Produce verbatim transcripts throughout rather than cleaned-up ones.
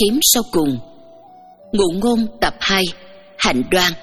kiếm sau cùng. Ngụ ngôn tập hai, Hạnh đoan.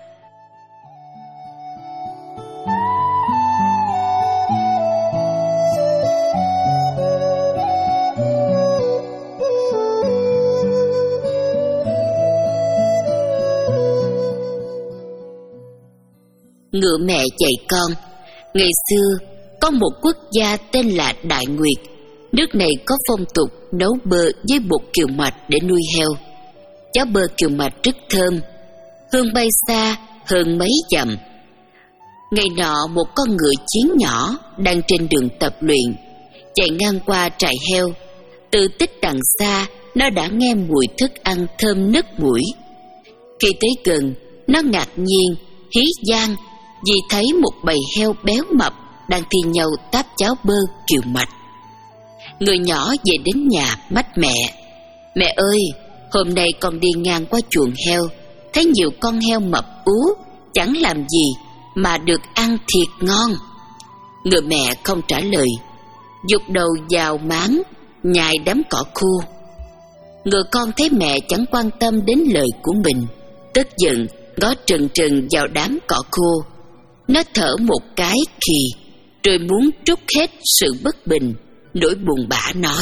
Ngựa mẹ dạy con. Ngày xưa có một quốc gia tên là Đại Nguyệt. Nước này có phong tục nấu bơ với bột kiều mạch để nuôi heo. Cháo bơ kiều mạch rất thơm, hương bay xa hơn mấy dặm. Ngày nọ một con ngựa chiến nhỏ đang trên đường tập luyện, chạy ngang qua trại heo. Từ tích đằng xa, nó đã nghe mùi thức ăn thơm nức mũi. Khi tới gần, nó ngạc nhiên, hí vang vì thấy một bầy heo béo mập đang thi nhau táp cháo bơ kiều mạch. Người nhỏ về đến nhà mách mẹ: "Mẹ ơi, hôm nay con đi ngang qua chuồng heo, thấy nhiều con heo mập ú, chẳng làm gì mà được ăn thiệt ngon." Người mẹ không trả lời, giục đầu vào máng nhai đám cỏ khô. Người con thấy mẹ chẳng quan tâm đến lời của mình, tức giận ngó trừng trừng vào đám cỏ khô. Nó thở một cái khì, rồi muốn trút hết sự bất bình, nỗi buồn bã nói: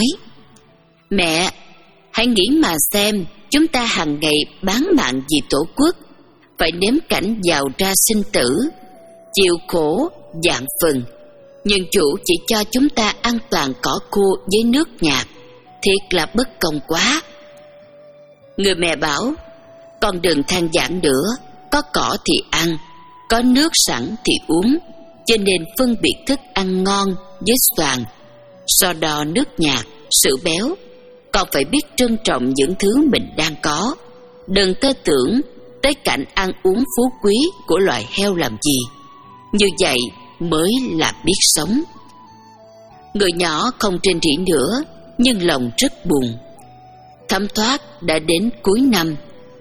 "Mẹ, hãy nghĩ mà xem, chúng ta hàng ngày bán mạng vì tổ quốc, phải nếm cảnh giàu ra sinh tử, chịu khổ vạn phần, nhưng chủ chỉ cho chúng ta an toàn cỏ khô với nước nhạt, thiệt là bất công quá." Người mẹ bảo: "Con đừng than vãn nữa, có cỏ thì ăn, có nước sẵn thì uống, cho nên phân biệt thức ăn ngon với xoàn, so đo nước nhạt, sự béo. Con phải biết trân trọng những thứ mình đang có, đừng tơ tưởng tới cảnh ăn uống phú quý của loài heo làm gì. Như vậy mới là biết sống." Người nhỏ không rên rỉ nữa, nhưng lòng rất buồn. Thấm thoát đã đến cuối năm.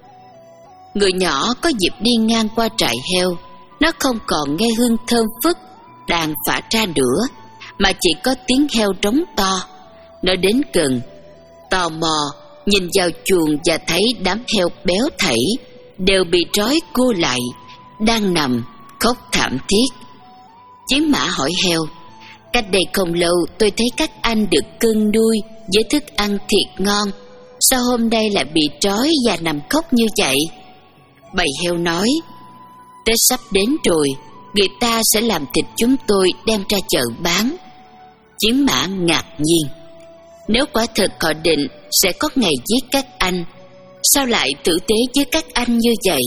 Người nhỏ có dịp đi ngang qua trại heo. Nó không còn nghe hương thơm phức đang phả ra nữa, mà chỉ có tiếng heo trống to. Nó đến gần, tò mò nhìn vào chuồng và thấy đám heo béo thảy đều bị trói cô lại, đang nằm khóc thảm thiết. Chiến mã hỏi heo: "Cách đây không lâu tôi thấy các anh được cưng nuôi với thức ăn thiệt ngon, sao hôm nay lại bị trói và nằm khóc như vậy?" Bầy heo nói: "Tết sắp đến rồi, người ta sẽ làm thịt chúng tôi đem ra chợ bán." Chiến mã ngạc nhiên: "Nếu quả thật họ định sẽ có ngày giết các anh, sao lại tử tế với các anh như vậy?"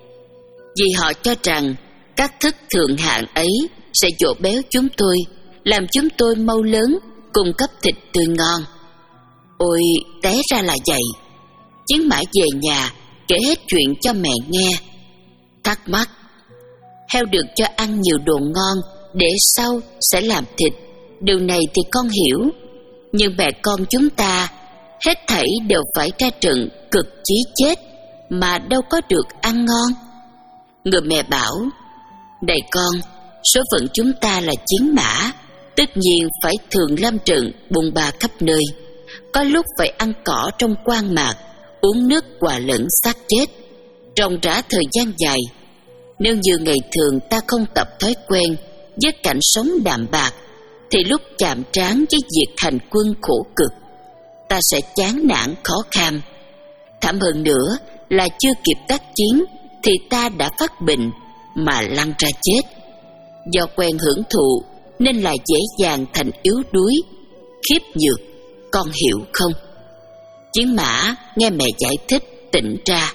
Vì họ cho rằng các thức thượng hạng ấy sẽ dỗ béo chúng tôi, làm chúng tôi mau lớn, cung cấp thịt tươi ngon. Ôi, té ra là vậy. Chiến mã về nhà kể hết chuyện cho mẹ nghe. Thắc mắc: "Heo được cho ăn nhiều đồ ngon để sau sẽ làm thịt, điều này thì con hiểu. Nhưng mẹ con chúng ta hết thảy đều phải ra trận cực chí chết, mà đâu có được ăn ngon." Người mẹ bảo: "Này con, số phận chúng ta là chiến mã, tất nhiên phải thường lâm trận bôn ba khắp nơi. Có lúc phải ăn cỏ trong hoang mạc, uống nước hòa lẫn xác chết, ròng rã thời gian dài. Nếu như ngày thường ta không tập thói quen với cảnh sống đạm bạc, thì lúc chạm trán với việc hành quân khổ cực, ta sẽ chán nản khó kham. Thảm hơn nữa là chưa kịp tác chiến thì ta đã phát bệnh mà lăn ra chết. Do quen hưởng thụ nên là dễ dàng thành yếu đuối, khiếp nhược, con hiểu không?" Chiến mã nghe mẹ giải thích tỉnh ra.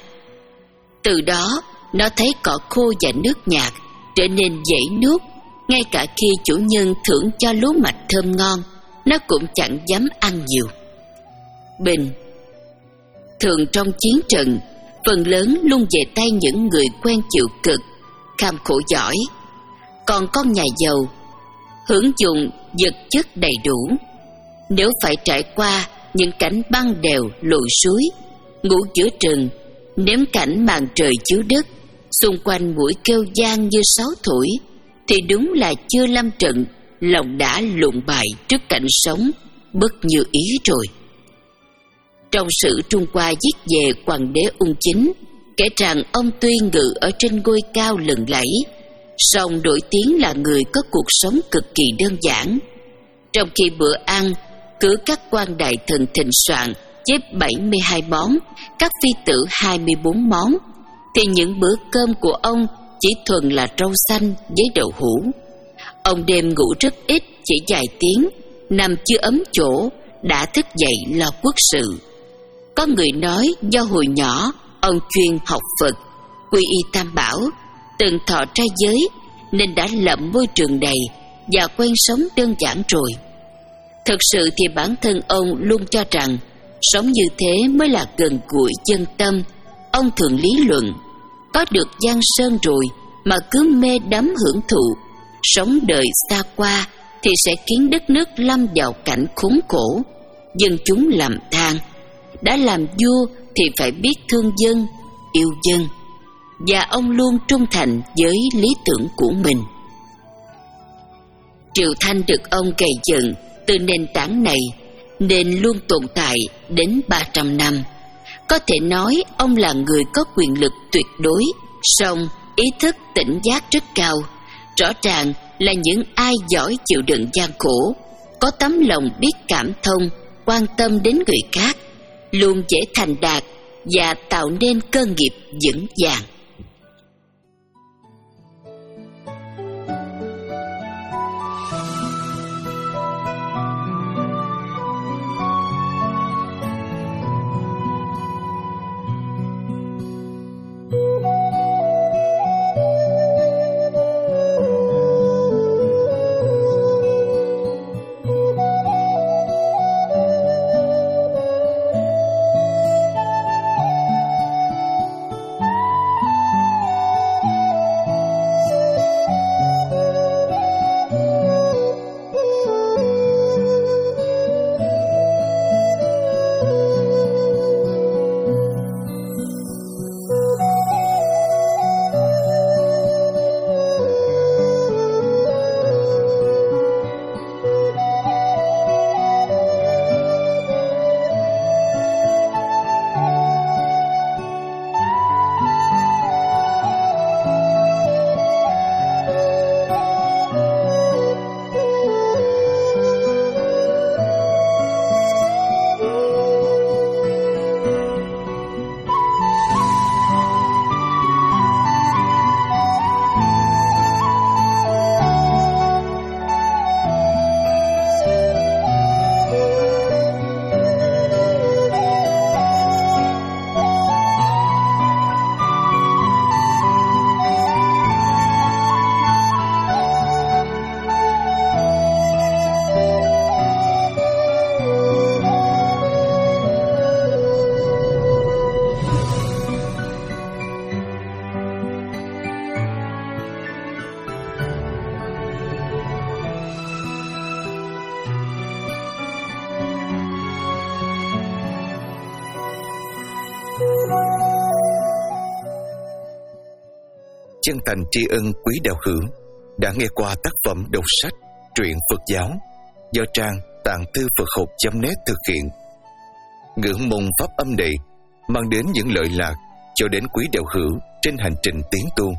Từ đó nó thấy cỏ khô và nước nhạt trở nên dễ nuốt. Ngay cả khi chủ nhân thưởng cho lúa mạch thơm ngon, nó cũng chẳng dám ăn nhiều. Bình thường trong chiến trận, phần lớn luôn về tay những người quen chịu cực, kham khổ giỏi. Còn con nhà giàu hưởng dụng vật chất đầy đủ. Nếu phải trải qua những cảnh băng đèo lội suối, ngủ giữa rừng, nếm cảnh màn trời chiếu đất, xung quanh mũi kêu gian như sáo thổi, thì đúng là chưa lâm trận, lòng đã lụng bại trước cảnh sống bất như ý rồi. Trong sử Trung Hoa viết về hoàng đế Ung Chính, kể rằng ông tuy ngự ở trên ngôi cao lừng lẫy, song nổi tiếng là người có cuộc sống cực kỳ đơn giản. Trong khi bữa ăn cứ các quan đại thần thịnh soạn với bảy mươi hai món, các phi tử hai mươi bốn món, thì những bữa cơm của ông chỉ thuần là rau xanh với đậu hũ. Ông đêm ngủ rất ít, chỉ vài tiếng, nằm chưa ấm chỗ đã thức dậy lo quốc sự. Có người nói do hồi nhỏ ông chuyên học Phật, quy y Tam Bảo, từng thọ trai giới nên đã lậm môi trường này và quen sống đơn giản rồi. Thực sự thì bản thân ông luôn cho rằng sống như thế mới là gần gũi dân tâm. Ông thường lý luận, có được giang sơn rồi mà cứ mê đắm hưởng thụ, sống đời xa qua thì sẽ khiến đất nước lâm vào cảnh khốn khổ, dân chúng lầm than. Đã làm vua thì phải biết thương dân, yêu dân, và ông luôn trung thành với lý tưởng của mình. Triều Thanh được ông gầy dựng từ nền tảng này nên luôn tồn tại đến ba trăm năm. Có thể nói ông là người có quyền lực tuyệt đối, song ý thức tỉnh giác rất cao. Rõ ràng là những ai giỏi chịu đựng gian khổ, có tấm lòng biết cảm thông, quan tâm đến người khác, luôn dễ thành đạt và tạo nên cơ nghiệp vững vàng. Chân thành tri ân quý đạo hữu đã nghe qua tác phẩm đọc sách truyện Phật giáo do trang tạng thư Phật học chấm net thực hiện. Ngưỡng mong pháp âm này mang đến những lợi lạc cho đến quý đạo hữu trên hành trình tiến tu.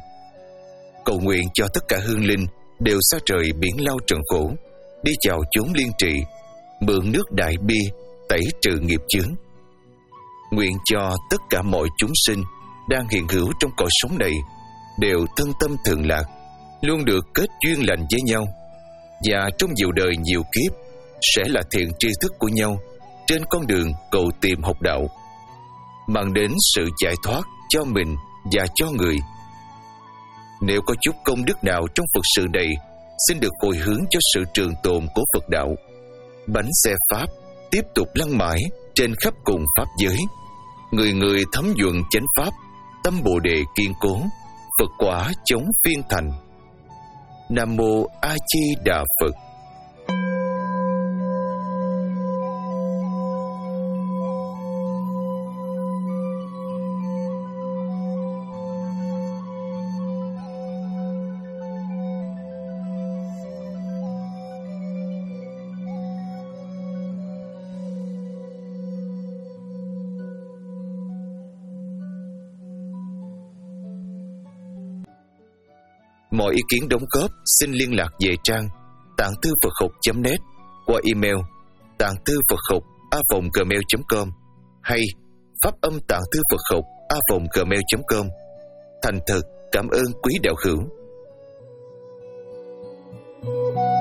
Cầu nguyện cho tất cả hương linh đều xa rời biển lao trần khổ, đi vào chốn liên trị, mượn nước đại bi tẩy trừ nghiệp chướng. Nguyện cho tất cả mọi chúng sinh đang hiện hữu trong cõi sống này đều thân tâm thường lạc, luôn được kết duyên lành với nhau, và trong nhiều đời nhiều kiếp sẽ là thiện tri thức của nhau trên con đường cầu tìm học đạo, mang đến sự giải thoát cho mình và cho người. Nếu có chút công đức nào trong Phật sự này, xin được hồi hướng cho sự trường tồn của Phật đạo. Bánh xe Pháp tiếp tục lăn mãi trên khắp cùng Pháp giới, người người thấm nhuận chánh Pháp, tâm Bồ Đề kiên cố, Phật quả chống phiên thành. Nam Mô A Di Đà Phật. Mọi ý kiến đóng góp xin liên lạc về trang tạng thư Phật học chấm net qua email tạng thư Phật học a vòng gmail chấm com hay phát âm tạng thư Phật học a vòng gmail chấm com. Thành thật cảm ơn quý đạo hữu.